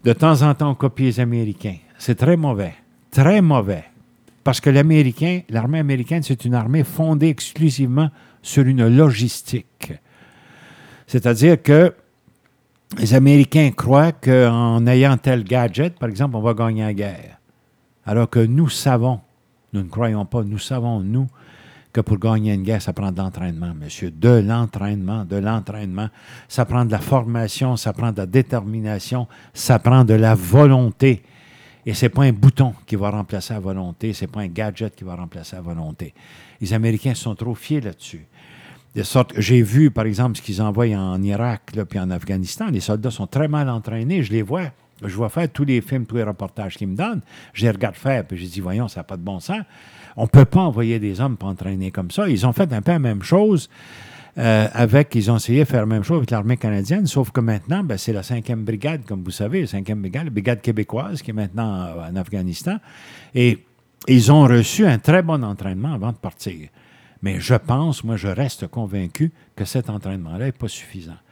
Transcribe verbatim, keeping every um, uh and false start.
de temps en temps, on copie les Américains. C'est très mauvais. Très mauvais. Parce que l'Américain, l'armée américaine, c'est une armée fondée exclusivement sur une logistique. C'est-à-dire que les Américains croient qu'en ayant tel gadget, par exemple, on va gagner la guerre. Alors que nous savons, nous ne croyons pas, nous savons, nous, que pour gagner une guerre, ça prend de l'entraînement, monsieur. De l'entraînement, de l'entraînement. Ça prend de la formation, ça prend de la détermination, ça prend de la volonté. Et ce n'est pas un bouton qui va remplacer la volonté, ce n'est pas un gadget qui va remplacer la volonté. Les Américains sont trop fiers là-dessus. De sorte que j'ai vu, par exemple, ce qu'ils envoient en Irak là, puis en Afghanistan. Les soldats sont très mal entraînés. Je les vois. Je vois faire tous les films, tous les reportages qu'ils me donnent. Je les regarde faire, puis je dis, voyons, ça n'a pas de bon sens. On ne peut pas envoyer des hommes pour entraîner comme ça. Ils ont fait un peu la même chose euh, avec, ils ont essayé de faire la même chose avec l'armée canadienne, sauf que maintenant, ben, c'est la cinquième brigade, comme vous savez, la cinquième brigade, la brigade québécoise, qui est maintenant en Afghanistan. Et ils ont reçu un très bon entraînement avant de partir. Mais je pense, moi, je reste convaincu que cet entraînement-là n'est pas suffisant.